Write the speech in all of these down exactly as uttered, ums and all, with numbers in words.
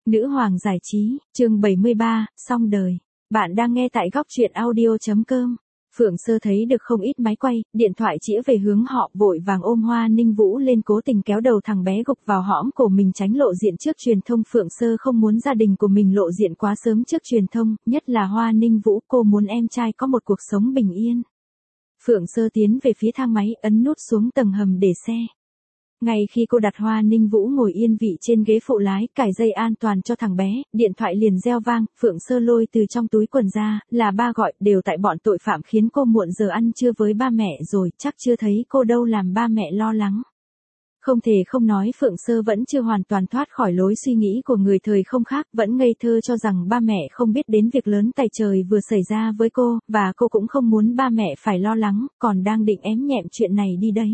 Nữ hoàng giải trí, chương bảy mươi ba, xong đời. Bạn đang nghe tại góc truyện audio.com. Phượng Sơ thấy được không ít máy quay, điện thoại chĩa về hướng họ, vội vàng ôm Hoa Ninh Vũ lên, cố tình kéo đầu thằng bé gục vào hõm cổ mình tránh lộ diện trước truyền thông. Phượng Sơ không muốn gia đình của mình lộ diện quá sớm trước truyền thông, nhất là Hoa Ninh Vũ, cô muốn em trai có một cuộc sống bình yên. Phượng Sơ tiến về phía thang máy, ấn nút xuống tầng hầm để xe. Ngay khi cô đặt Hoa Ninh Vũ ngồi yên vị trên ghế phụ lái, cài dây an toàn cho thằng bé, điện thoại liền reo vang. Phượng Sơ lôi từ trong túi quần ra, là ba gọi, đều tại bọn tội phạm khiến cô muộn giờ ăn trưa với ba mẹ rồi, chắc chưa thấy cô đâu làm ba mẹ lo lắng. Không thể không nói Phượng Sơ vẫn chưa hoàn toàn thoát khỏi lối suy nghĩ của người thời không khác, vẫn ngây thơ cho rằng ba mẹ không biết đến việc lớn tày trời vừa xảy ra với cô, và cô cũng không muốn ba mẹ phải lo lắng, còn đang định ém nhẹm chuyện này đi đấy.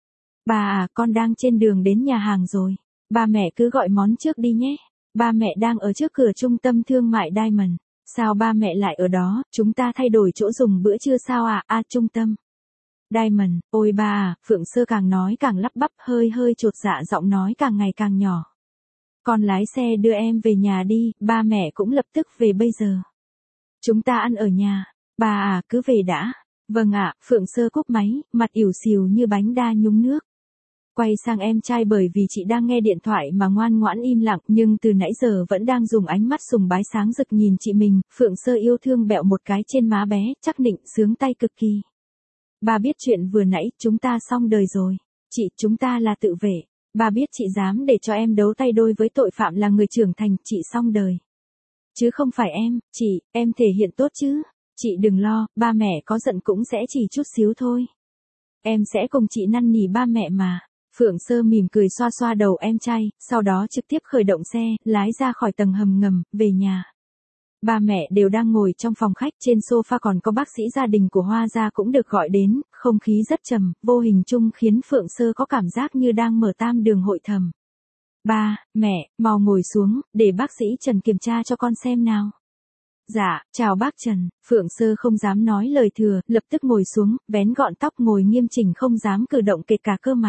Bà à, con đang trên đường đến nhà hàng rồi. Ba mẹ cứ gọi món trước đi nhé. Ba mẹ đang ở trước cửa trung tâm thương mại Diamond. Sao ba mẹ lại ở đó, chúng ta thay đổi chỗ dùng bữa trưa sao à? À, trung tâm Diamond, ôi ba à, Phượng Sơ càng nói càng lắp bắp, hơi hơi chột dạ, giọng nói càng ngày càng nhỏ. Con lái xe đưa em về nhà đi, ba mẹ cũng lập tức về bây giờ. Chúng ta ăn ở nhà. Bà à, cứ về đã. Vâng ạ, Phượng Sơ cúp máy, mặt ỉu xìu như bánh đa nhúng nước. Quay sang em trai, bởi vì chị đang nghe điện thoại mà ngoan ngoãn im lặng, nhưng từ nãy giờ vẫn đang dùng ánh mắt sùng bái sáng rực nhìn chị mình. Phượng Sơ yêu thương bẹo một cái trên má bé, chắc nịnh sướng tay cực kỳ. Bà biết chuyện vừa nãy, chúng ta xong đời rồi. Chị, chúng ta là tự vệ. Bà biết chị dám để cho em đấu tay đôi với tội phạm là người trưởng thành, chị xong đời. Chứ không phải em, chị, em thể hiện tốt chứ. Chị đừng lo, ba mẹ có giận cũng sẽ chỉ chút xíu thôi. Em sẽ cùng chị năn nỉ ba mẹ mà. Phượng Sơ mỉm cười xoa xoa đầu em trai, sau đó trực tiếp khởi động xe, lái ra khỏi tầng hầm ngầm, về nhà. Ba mẹ đều đang ngồi trong phòng khách, trên sofa còn có bác sĩ gia đình của Hoa gia cũng được gọi đến, không khí rất trầm, vô hình chung khiến Phượng Sơ có cảm giác như đang mở tam đường hội thầm. Ba, mẹ, mau ngồi xuống, để bác sĩ Trần kiểm tra cho con xem nào. Dạ, chào bác Trần. Phượng Sơ không dám nói lời thừa, lập tức ngồi xuống, vén gọn tóc, ngồi nghiêm chỉnh, không dám cử động kể cả cơ mặt.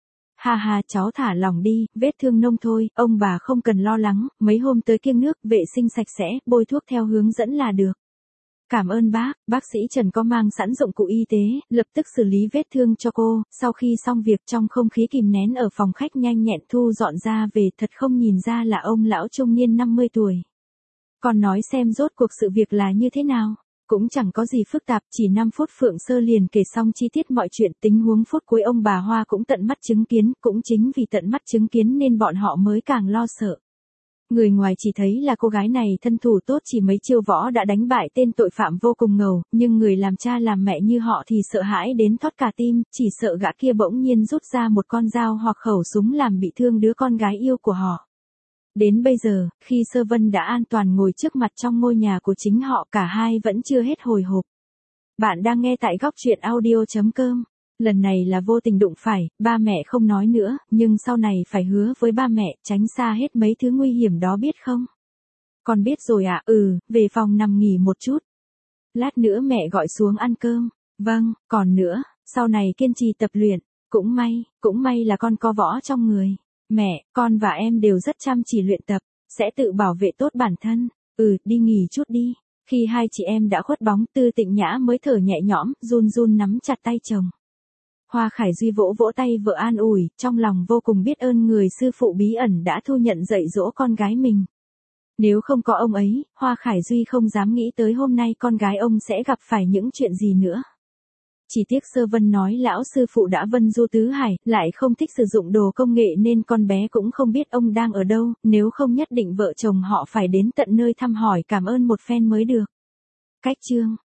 Ha ha, cháu thả lòng đi, vết thương nông thôi, ông bà không cần lo lắng, mấy hôm tới kiêng nước, vệ sinh sạch sẽ, bôi thuốc theo hướng dẫn là được. Cảm ơn bác. Bác sĩ Trần có mang sẵn dụng cụ y tế, lập tức xử lý vết thương cho cô. Sau khi xong việc, trong không khí kìm nén ở phòng khách nhanh nhẹn thu dọn ra về, thật không nhìn ra là ông lão trung niên năm mươi tuổi. Còn nói xem rốt cuộc sự việc là như thế nào. Cũng chẳng có gì phức tạp, chỉ năm phút Phượng Sơ liền kể xong chi tiết mọi chuyện. Tình huống phút cuối ông bà Hoa cũng tận mắt chứng kiến, cũng chính vì tận mắt chứng kiến nên bọn họ mới càng lo sợ. Người ngoài chỉ thấy là cô gái này thân thủ tốt, chỉ mấy chiêu võ đã đánh bại tên tội phạm vô cùng ngầu, nhưng người làm cha làm mẹ như họ thì sợ hãi đến thót cả tim, chỉ sợ gã kia bỗng nhiên rút ra một con dao hoặc khẩu súng làm bị thương đứa con gái yêu của họ. Đến bây giờ, khi Sơ Vân đã an toàn ngồi trước mặt trong ngôi nhà của chính họ, cả hai vẫn chưa hết hồi hộp. Bạn đang nghe tại góc truyện audio.com. Lần này là vô tình đụng phải, ba mẹ không nói nữa, nhưng sau này phải hứa với ba mẹ, tránh xa hết mấy thứ nguy hiểm đó biết không? Con biết rồi ạ, à? Ừ, về phòng nằm nghỉ một chút. Lát nữa mẹ gọi xuống ăn cơm. Vâng, còn nữa, sau này kiên trì tập luyện. Cũng may, cũng may là con có võ trong người. Mẹ, con và em đều rất chăm chỉ luyện tập, sẽ tự bảo vệ tốt bản thân. Ừ, đi nghỉ chút đi. Khi hai chị em đã khuất bóng, Tư Tịnh Nhã mới thở nhẹ nhõm, run run nắm chặt tay chồng. Hoa Khải Duy vỗ vỗ tay vợ an ủi, trong lòng vô cùng biết ơn người sư phụ bí ẩn đã thu nhận dạy dỗ con gái mình. Nếu không có ông ấy, Hoa Khải Duy không dám nghĩ tới hôm nay con gái ông sẽ gặp phải những chuyện gì nữa. Chỉ tiếc Sơ Vân nói lão sư phụ đã vân du tứ hải, lại không thích sử dụng đồ công nghệ nên con bé cũng không biết ông đang ở đâu, nếu không nhất định vợ chồng họ phải đến tận nơi thăm hỏi cảm ơn một phen mới được. Cách chương